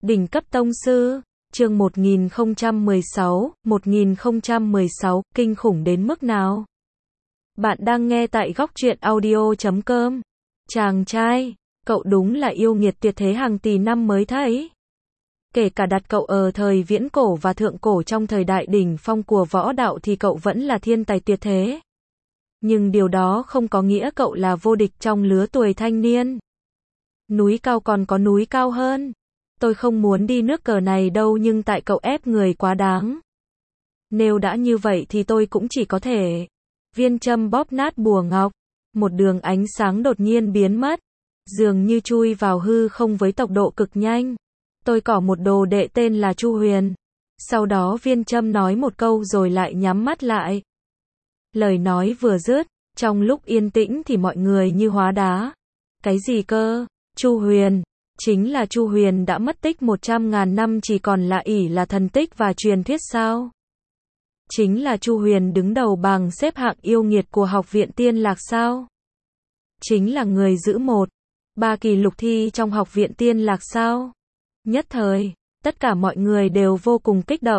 Đỉnh cấp tông sư, chương 1016, kinh khủng đến mức nào? Bạn đang nghe tại góc truyện audio.com. Chàng trai, cậu đúng là yêu nghiệt tuyệt thế hàng tỷ năm mới thấy. Kể cả đặt cậu ở thời viễn cổ và thượng cổ trong thời đại đỉnh phong của võ đạo thì cậu vẫn là thiên tài tuyệt thế. Nhưng điều đó không có nghĩa cậu là vô địch trong lứa tuổi thanh niên. Núi cao còn có núi cao hơn. Tôi không muốn đi nước cờ này đâu, nhưng tại cậu ép người quá đáng. Nếu đã như vậy thì tôi cũng chỉ có thể. Viên châm bóp nát bùa ngọc. Một đường ánh sáng đột nhiên biến mất. Dường như chui vào hư không với tốc độ cực nhanh. Tôi có một đồ đệ tên là Chu Huyền. Sau đó viên châm nói một câu rồi lại nhắm mắt lại. Lời nói vừa dứt, trong lúc yên tĩnh thì mọi người như hóa đá. Cái gì cơ? Chu Huyền. Chính là Chu Huyền đã mất tích 100.000 năm, chỉ còn là ỷ là thần tích và truyền thuyết sao? Chính là Chu Huyền đứng đầu bảng xếp hạng yêu nghiệt của Học viện Tiên Lạc sao? Chính là người giữ 1-3 kỳ lục thi trong Học viện Tiên Lạc sao? Nhất thời, tất cả mọi người đều vô cùng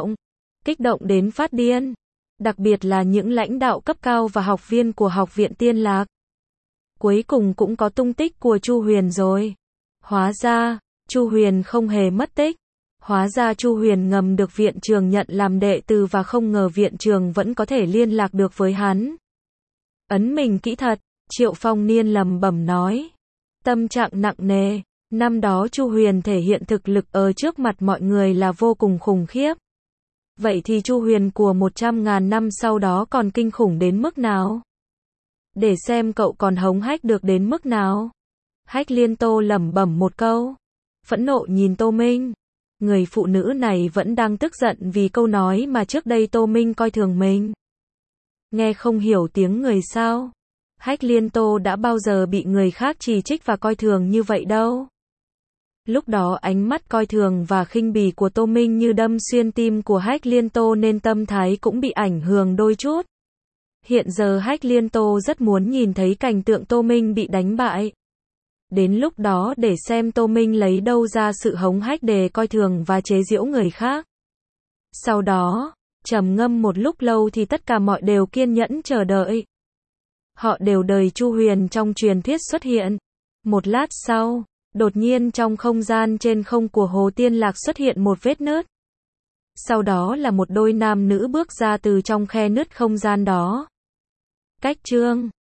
kích động đến phát điên. Đặc biệt là những lãnh đạo cấp cao và học viên của Học viện Tiên Lạc. Cuối cùng cũng có tung tích của Chu Huyền rồi. Hóa ra, Chu Huyền không hề mất tích. Hóa ra Chu Huyền ngầm được viện trường nhận làm đệ tử và không ngờ viện trường vẫn có thể liên lạc được với hắn. Ấn mình kỹ thật, Triệu Phong Niên lẩm bẩm nói. Tâm trạng nặng nề, năm đó Chu Huyền thể hiện thực lực ở trước mặt mọi người là vô cùng khủng khiếp. Vậy thì Chu Huyền của 100.000 năm sau đó còn kinh khủng đến mức nào? Để xem cậu còn hống hách được đến mức nào. Hách Liên Tô lẩm bẩm một câu. Phẫn nộ nhìn Tô Minh. Người phụ nữ này vẫn đang tức giận vì câu nói mà trước đây Tô Minh coi thường mình. Nghe không hiểu tiếng người sao? Hách Liên Tô đã bao giờ bị người khác chỉ trích và coi thường như vậy đâu. Lúc đó ánh mắt coi thường và khinh bỉ của Tô Minh như đâm xuyên tim của Hách Liên Tô nên tâm thái cũng bị ảnh hưởng đôi chút. Hiện giờ Hách Liên Tô rất muốn nhìn thấy cảnh tượng Tô Minh bị đánh bại. Đến lúc đó để xem Tô Minh lấy đâu ra sự hống hách để coi thường và chế giễu người khác. Sau đó, trầm ngâm một lúc lâu thì tất cả mọi đều kiên nhẫn chờ đợi. Họ đều đợi Chu Huyền trong truyền thuyết xuất hiện. Một lát sau, đột nhiên trong không gian trên không của Hồ Tiên Lạc xuất hiện một vết nứt. Sau đó là một đôi nam nữ bước ra từ trong khe nứt không gian đó. Cách chương